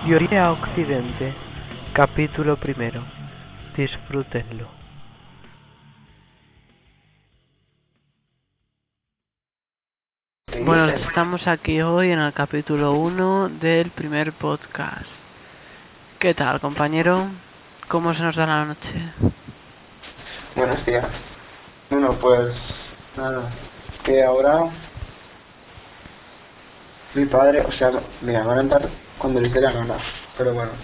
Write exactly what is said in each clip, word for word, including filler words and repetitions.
De Oriente a Occidente, capítulo primero. Disfrútenlo. Bueno, estamos aquí hoy en el capítulo uno del primer podcast. ¿Qué tal, compañero? ¿Cómo se nos da la noche? Buenos días. Bueno, pues nada, que ahora mi padre, o sea, me van a entrar cuando les dé la gana, pero bueno.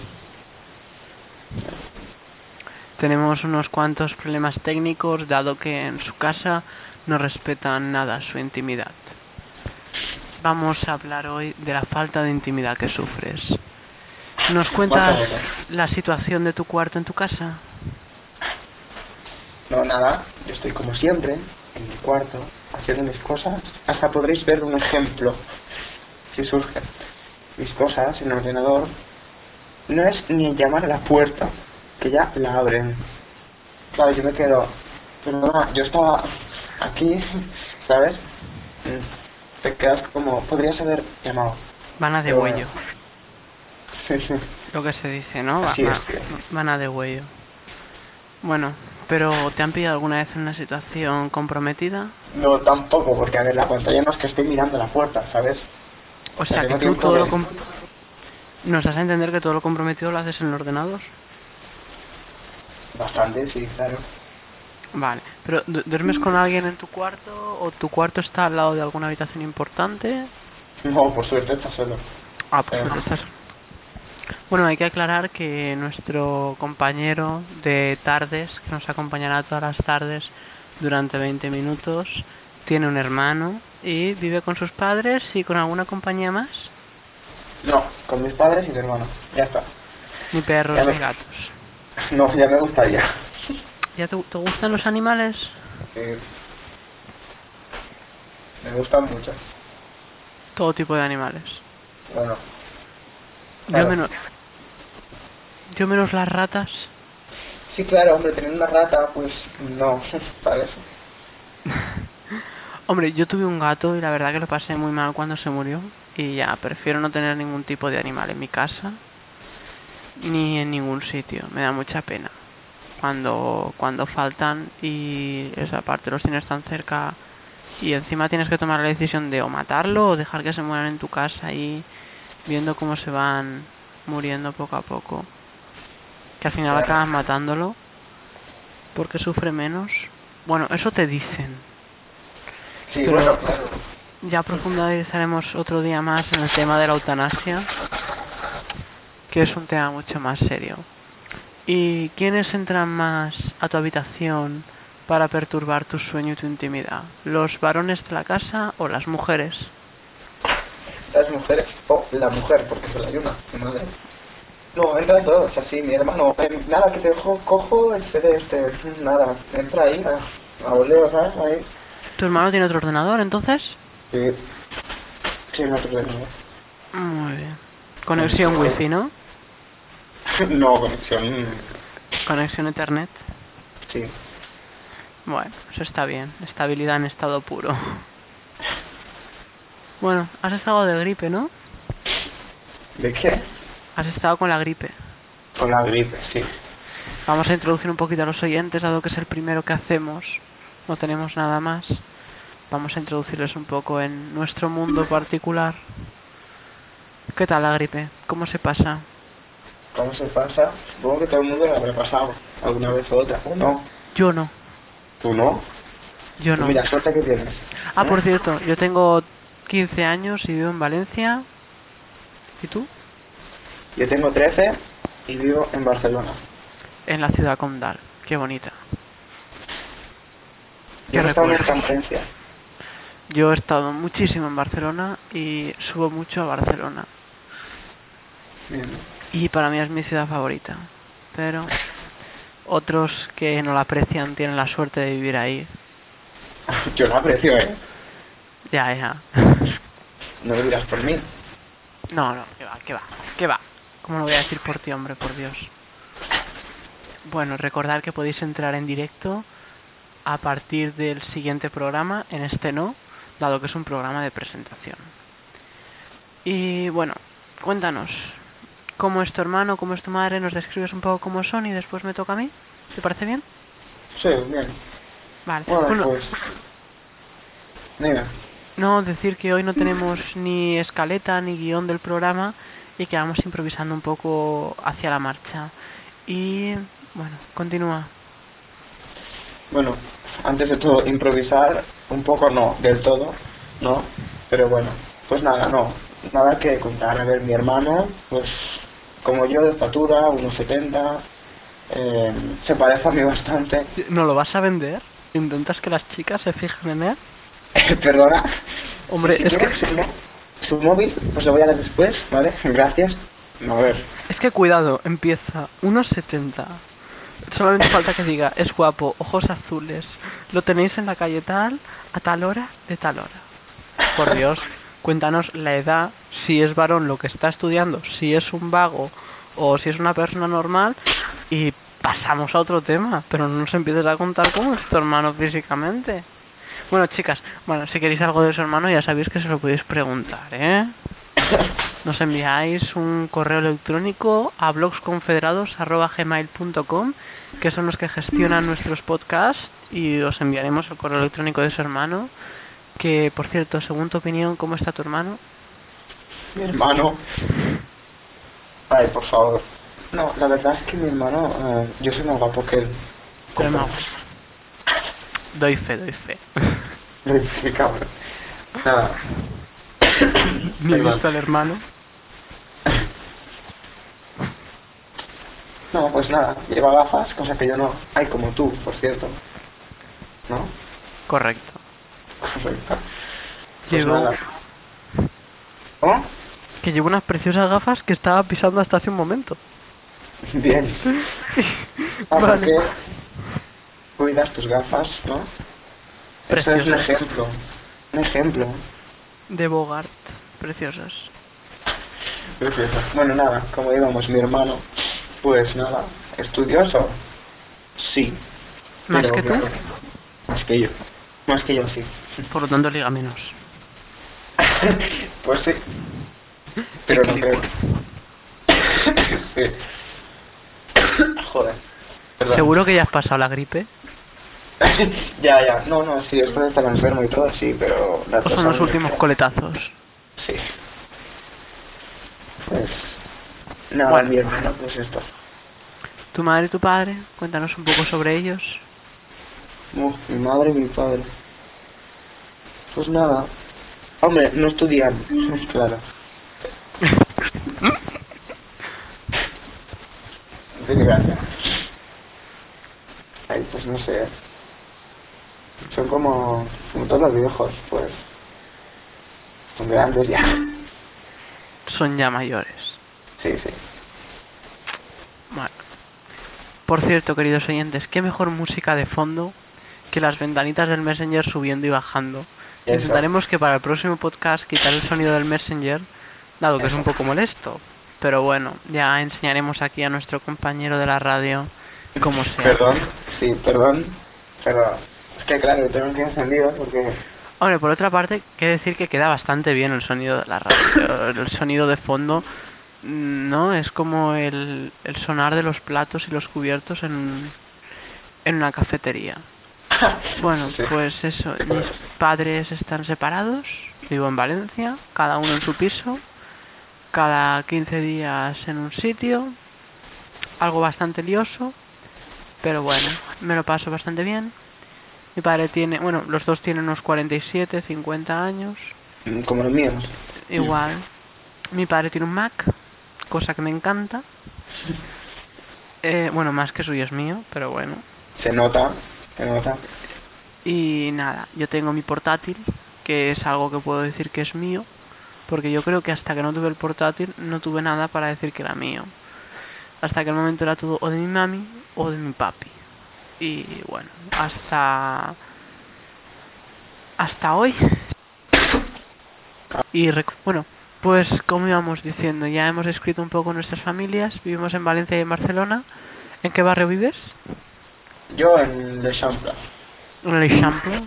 Tenemos unos cuantos problemas técnicos, dado que en su casa no respetan nada su intimidad. Vamos a hablar hoy de la falta de intimidad que sufres. ¿Nos cuentas la situación de tu cuarto en tu casa? No, nada, yo estoy como siempre, en mi cuarto, haciendo mis cosas. Hasta podréis ver un ejemplo, si surge. Mis cosas en el ordenador. No es ni llamar a la puerta, que ya la abren. Claro, yo me quedo, pero no, yo estaba aquí, ¿sabes? Te quedas como, podrías haber llamado. Van a de Pero huello. bueno. Sí, sí. Lo que se dice, ¿no? Va, Así va, es, tío. van a de huello. Bueno, pero ¿te han pillado alguna vez en una situación comprometida? No, tampoco, porque a ver, la pantalla no es que estoy mirando la puerta, ¿sabes? O O sea, sea, que tengo tú tiempo todo de... lo... Com- ¿Nos das a entender que todo lo comprometido lo haces en el ordenador? Bastante, sí, claro. Vale, pero ¿du- ¿duermes con alguien en tu cuarto o tu cuarto está al lado de alguna habitación importante? No, por suerte está solo. Ah, por Eh, suerte estás... Bueno, hay que aclarar que nuestro compañero de tardes, que nos acompañará todas las tardes durante veinte minutos, tiene un hermano y vive con sus padres y con alguna compañía más. no, con mis padres y mi hermano. Ya está. Ni Ya perros me... ni gatos. No, ya me gustaría. ¿Ya te, te gustan los animales? Sí, me gustan mucho. Todo tipo de animales. Bueno, Yo claro. menos, yo menos las ratas. Sí, claro, hombre, tener una rata, pues no, ¿sabes? Hombre, yo tuve un gato y la verdad que lo pasé muy mal cuando se murió. Y ya, prefiero no tener ningún tipo de animal en mi casa ni en ningún sitio. Me da mucha pena cuando, cuando faltan y esa parte los tienes tan cerca y encima tienes que tomar la decisión de o matarlo o dejar que se mueran en tu casa y viendo cómo se van muriendo poco a poco. Que al final Claro. acabas matándolo porque sufre menos. Bueno, eso te dicen. Sí, bueno, Pero claro. ya profundizaremos otro día más en el tema de la eutanasia, que es un tema mucho más serio. ¿Y quiénes entran más a tu habitación para perturbar tu sueño y tu intimidad? ¿Los varones de la casa o las mujeres? Las mujeres, o la mujer, porque solo hay una, mi madre. No, entran todos, así, mi hermano, eh, nada, que te dejo, cojo el C D este, nada, entra ahí, a, a voleo, ¿sabes? Ahí. ¿Tu hermano tiene otro ordenador entonces? Sí, sí, no te preocupes. Muy bien. En Conexión serio. wifi, ¿no? No, conexión, Conexión Ethernet. sí. Bueno, eso está bien. Estabilidad en estado puro. Bueno, has estado de gripe, ¿no? ¿De qué? Has estado con la gripe. Con la gripe, sí. Vamos a introducir un poquito a los oyentes, dado que es el primero que hacemos. No tenemos nada más. Vamos a introducirles un poco en nuestro mundo particular. ¿Qué tal la gripe? ¿Cómo se pasa? ¿Cómo se pasa? Supongo que todo el mundo lo habrá pasado, alguna vez u otra, ¿o no? Yo no. ¿Tú no? Yo Pues no. mira, suerte que tienes. Ah, ¿Eh? por cierto, yo tengo quince años y vivo en Valencia. ¿Y tú? Yo tengo trece y vivo en Barcelona. En la ciudad condal. Qué bonita. Yo Qué no he estado nunca en recuerdos. Valencia. Yo he estado muchísimo en Barcelona y subo mucho a Barcelona. Bien. Y para mí es mi ciudad favorita. Pero otros que no la aprecian tienen la suerte de vivir ahí. Yo lo aprecio, ¿eh? Ya, ya. No lo dirás por mí. No, no, que va, que va, que va. ¿Cómo lo voy a decir por ti, hombre, por Dios? Bueno, recordad que podéis entrar en directo a partir del siguiente programa, en este no, dado que es un programa de presentación. Y bueno, cuéntanos, cómo es tu hermano, cómo es tu madre, nos describes un poco cómo son y después me toca a mí. ¿Te parece bien? Sí, bien. Vale. Bueno, Bueno, pues... Mira, no decir que hoy no tenemos ni escaleta ni guión del programa y que vamos improvisando un poco hacia la marcha. Y bueno, continúa. bueno, antes de todo, improvisar un poco no, del todo, ¿no? Pero bueno, pues nada, no, nada que contar. A ver, mi hermano, pues como yo de estatura, unos setenta, eh, se parece a mí bastante. ¿No lo vas a vender? ¿Intentas que las chicas se fijen en él? Perdona, si, Hombre, si es que... quieres su, mo- su móvil, pues lo voy a dar después, ¿vale? Gracias. A ver. Es que cuidado, empieza uno setenta. Solamente falta que diga, es guapo, ojos azules. Lo tenéis en la calle tal, a tal hora, de tal hora. Por Dios, cuéntanos la edad, si es varón lo que está estudiando, si es un vago o si es una persona normal y pasamos a otro tema. Pero no nos empieces a contar cómo es tu hermano físicamente. Bueno, chicas, bueno, si queréis algo de su hermano ya sabéis que se lo podéis preguntar, ¿eh? Nos enviáis un correo electrónico a blogsconfederados arroba gmail punto com, que son los que gestionan nuestros podcasts, y os enviaremos el correo electrónico de su hermano. Que, por cierto, según tu opinión, ¿cómo está tu hermano? Mi hermano. Ay, por favor. No, la verdad es que mi hermano, eh, yo soy más guapo que él. Pero Con no, perdón. doy fe, doy fe. Qué cabrón. Nada. Ni he Perdón. visto al hermano. No, pues nada, lleva gafas, cosa que yo no. Ay, como tú, por cierto. ¿No? Correcto. Correcto. Pues Llevo... nada. ¿Oh? Que llevo unas preciosas gafas que estaba pisando hasta hace un momento. Bien. Ah, Vale. porque cuidas tus gafas, ¿no? Eso es un Preciosas. ejemplo. Un ejemplo. De Bogart. Preciosas. Precioso. Bueno, nada, como íbamos, mi hermano, pues nada, estudioso, sí. ¿Más Pero que tú? claro, más que yo. Más que yo, sí. Por lo tanto, liga menos. Pues sí. Pero no creo. Equilibrio. Sí. Joder. Perdón. ¿Seguro que ya has pasado la gripe? Ya, ya. No, no, sí, esto de estar enfermo y todo, sí, pero... la ¿O son los cosa últimos no- coletazos? Sí. Pues... Nada, Bueno. mi hermano, pues esto. ¿Tu madre y tu padre? Cuéntanos un poco sobre ellos. Uf, mi madre y mi padre. Pues nada. Hombre, no estudian, claro. Desgracia. Ay, pues no sé. Son como, como todos los viejos, pues. Son grandes ya. Son ya mayores. Sí, sí. Bueno. Por cierto, queridos oyentes, qué mejor música de fondo que las ventanitas del Messenger subiendo y bajando. Eso. Intentaremos que para el próximo podcast quitar el sonido del Messenger, dado que es un poco molesto. Pero bueno, ya enseñaremos aquí a nuestro compañero de la radio cómo se Perdón, hace. sí, perdón. Pero es que claro, tengo que encendido porque... Hombre, por otra parte, hay que decir que queda bastante bien el sonido de la radio. El sonido de fondo, ¿no? Es como el, el sonar de los platos y los cubiertos en, en una cafetería. Bueno, Sí. pues eso, mis padres están separados, vivo en Valencia, cada uno en su piso, cada quince días en un sitio, algo bastante lioso, pero bueno, me lo paso bastante bien. Mi padre tiene, bueno, los dos tienen unos cuarenta y siete, cincuenta años, Como los míos. igual. Mi padre tiene un Mac, cosa que me encanta. Eh, bueno, más que suyo es mío, pero bueno. Se nota, se nota. Y nada, yo tengo mi portátil, que es algo que puedo decir que es mío, porque yo creo que hasta que no tuve el portátil no tuve nada para decir que era mío. Hasta que el momento era todo o de mi mami o de mi papi. Y bueno, hasta hasta hoy. Y bueno, pues como íbamos diciendo, ya hemos escrito un poco nuestras familias, vivimos en Valencia y en Barcelona. ¿En qué barrio vives? Yo en el Champla. En el Eixample.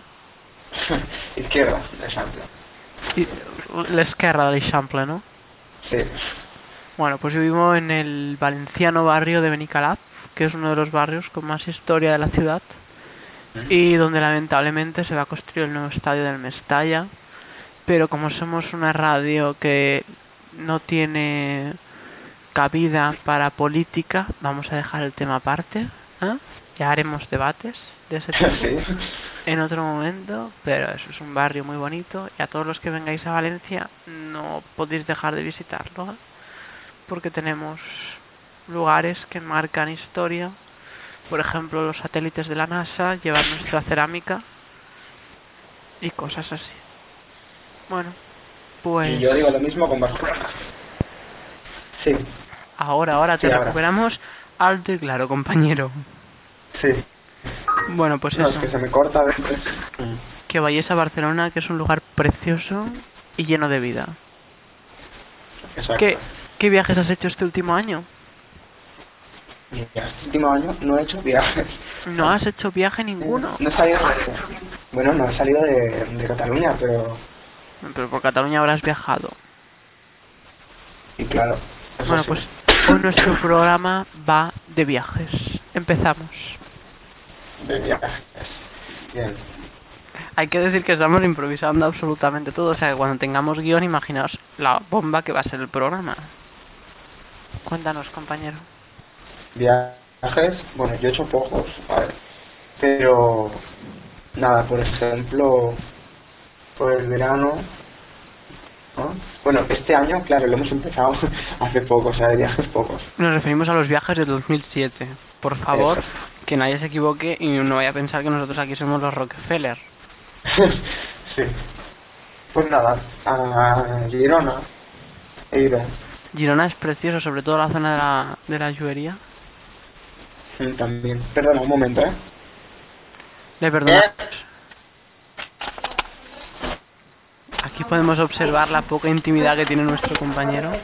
Izquierda, el Champla. Y l'esquerra de l'Eixample, ¿no? Sí. Bueno, pues yo vivo en el valenciano barrio de Benicalap, que es uno de los barrios con más historia de la ciudad y donde lamentablemente se va a construir el nuevo estadio del Mestalla, pero como somos una radio que no tiene cabida para política, vamos a dejar el tema aparte, ¿eh? Ya haremos debates de ese tipo Sí. en otro momento, pero eso es un barrio muy bonito y a todos los que vengáis a Valencia no podéis dejar de visitarlo, ¿eh? Porque tenemos lugares que marcan historia. Por ejemplo, los satélites de la NASA llevan nuestra cerámica y cosas así. Bueno, pues Y yo digo lo mismo con Barcelona. Sí, ahora, ahora te Sí, ahora. recuperamos alto y claro, compañero. sí. Bueno, pues No, eso, es que se me corta a veces. Mm, que vayáis a Barcelona, que es un lugar precioso y lleno de vida. Exacto. ¿Qué, qué viajes has hecho este último año? Mira, este último año no he hecho viajes. ¿No has hecho viaje ninguno? No he salido de... Bueno, no he salido de, de Cataluña, pero... Pero por Cataluña habrás viajado. Y claro, eso Bueno, sí. pues hoy nuestro programa va de viajes. Empezamos. De viajes. Bien. Hay que decir que estamos improvisando absolutamente todo. O sea, que cuando tengamos guión, imaginaos la bomba que va a ser el programa. Cuéntanos, compañero. Viajes, bueno, yo he hecho pocos, ¿vale? Pero... Nada, por ejemplo... Por el verano... ¿no? Bueno, este año, claro, lo hemos empezado hace poco, o sea, de viajes pocos. Nos referimos a los viajes del dos mil siete. Por favor, Eso. que nadie se equivoque y no vaya a pensar que nosotros aquí somos los Rockefeller. Sí. Pues nada, a Girona he ido. Girona es precioso, sobre todo la zona de la, de la Lluería. Mm, También. Perdona, un momento, ¿eh? Le perdonamos. Aquí podemos observar la poca intimidad que tiene nuestro compañero.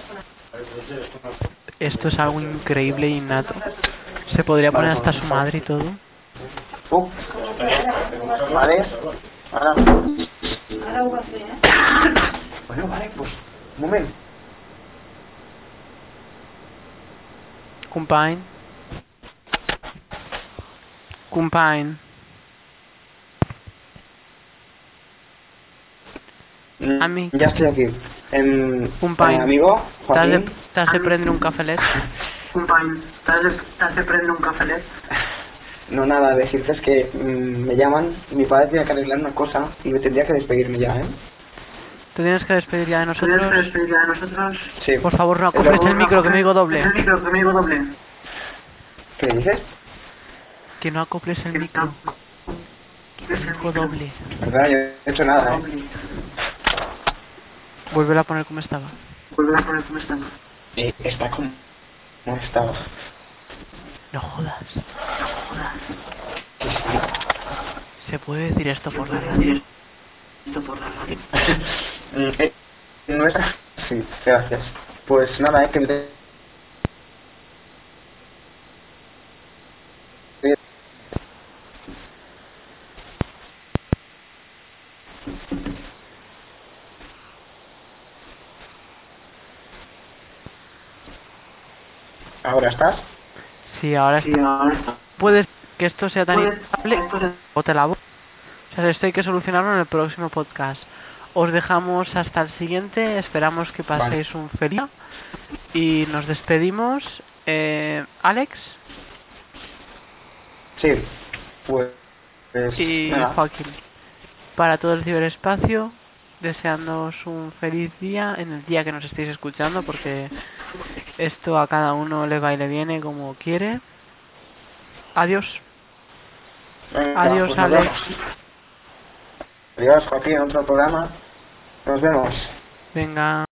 Esto es algo increíble e innato. Se podría poner hasta su madre y todo. Uh. Vale. Ahora. Ara ho va fer, eh? Bueno, vale, pues... Un moment. Company. Company. Mm, Ami. Ya estoy aquí. Em, Company. eh, amigo, T'has de, Joaquín. t'has de prendre un cafelet? Company, ¿t'has de, t'has de prendre un cafelet? No, nada, decirte es que mm, me llaman y mi padre tiene que arreglar una cosa y me tendría que despedirme ya, ¿eh? ¿Te tienes que despedir ya de ¿Tienes que nosotros? despedir ya de nosotros? Sí. Por favor, no Pero- acoples el micro, que me digo doble. El micro, que me digo doble. ¿Qué dices? Que no acoples el micro. Que me digo doble. Perdona, yo no he hecho nada, ¿eh? Vuelve a poner como estaba. Vuelve a poner cómo estaba. Eh, está como... como estaba. No jodas. Que sí. Se puede decir esto por la radio. Esto por la radio. Mm, eh, no es... Sí, gracias. Pues nada, es que me... te- ¿Ahora estás? Sí, ahora Sí, está. ahora está. Puedes que esto sea tan Puedes- inestable esto se- o te la bo- O sea, esto hay que solucionarlo en el próximo podcast. Os dejamos hasta el siguiente. Esperamos que paséis un feliz día y nos despedimos. Eh, Alex Sí. Pues... pues y nada. Joaquín. Para todo el ciberespacio, deseándoos un feliz día en el día que nos estéis escuchando, porque esto a cada uno le va y le viene como quiere. Adiós. Venga, Adiós, pues nos Alex. vemos. Adiós, Joaquín, en otro programa. Nos vemos. Venga.